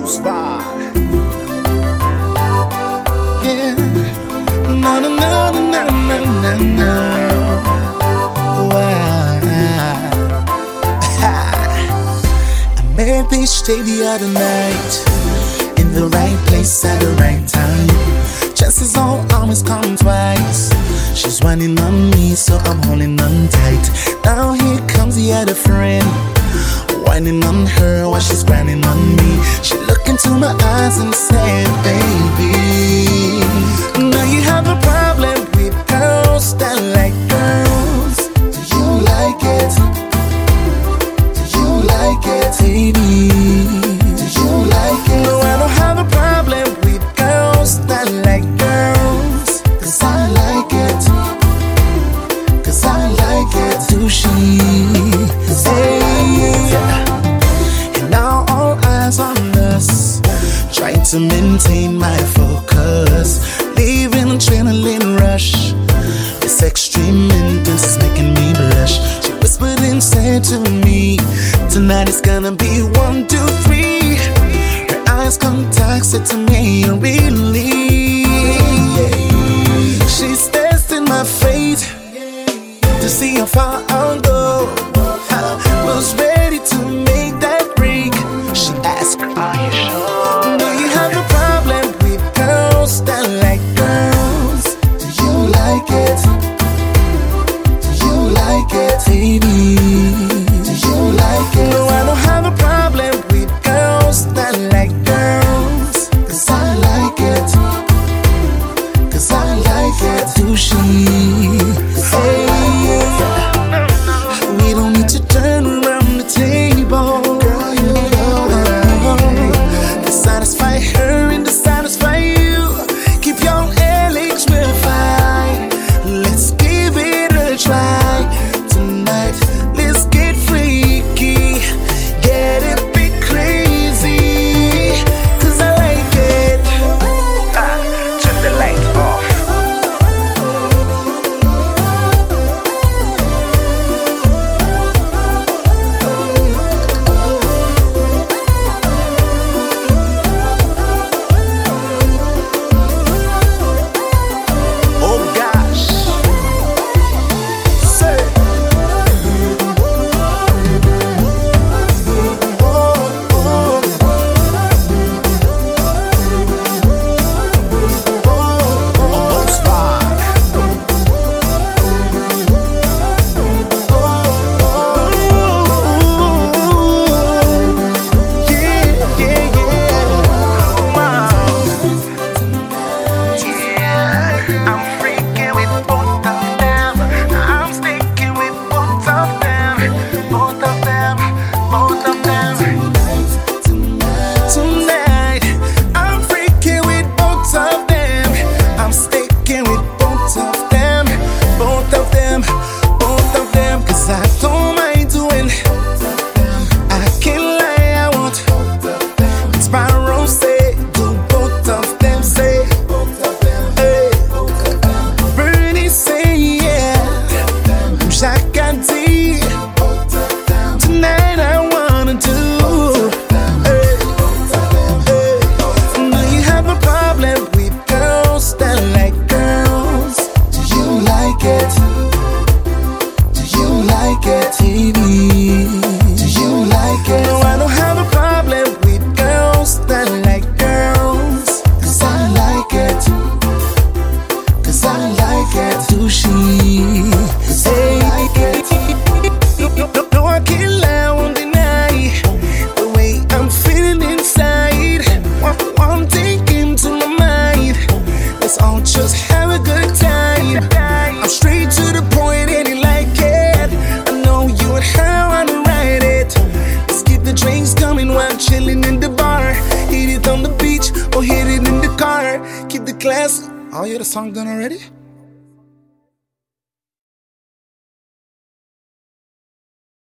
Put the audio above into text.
Spot. Yeah. No, no, no, no, no, no, no. Wow. I met this day the other night, in the right place at the right time. Chances don't always come twice. She's whining on me, so I'm holding on tight. Now here comes the other friend, whining on her while she's grinding on me. She looked into my eyes and said, baby, now you have a problem with girls that like girls. Do you like it? Do you like it, baby? Do you like it? No, I don't have a problem with girls that like girls, 'cause I like it. 'Cause I like it. Do she? Hey. And now all eyes on us, trying to maintain my focus, leaving adrenaline rush. This extreme intense is making me blush. She whispered and said to me, tonight is gonna be 1, 2, 3. Her eyes contact said to me, really? She's testing my fate to see how far I'll go. I was ready to make that break. She asked, are you sure? Do you have a problem with girls that like girls? Do you like it? Do you like it, baby? Do you like it? No, I don't have a problem with girls that like girls, 'cause I like it. 'Cause I like it. Do she? Hey. We don't need to turn around the table, girl, you know, to satisfy her and to satisfy you. Keep your legs real fine. Let's give it a try tonight. Let's get freaky, get it bit crazy, 'cause I like it. Turn the light off. Keep the class. Oh, yeah, the song done already?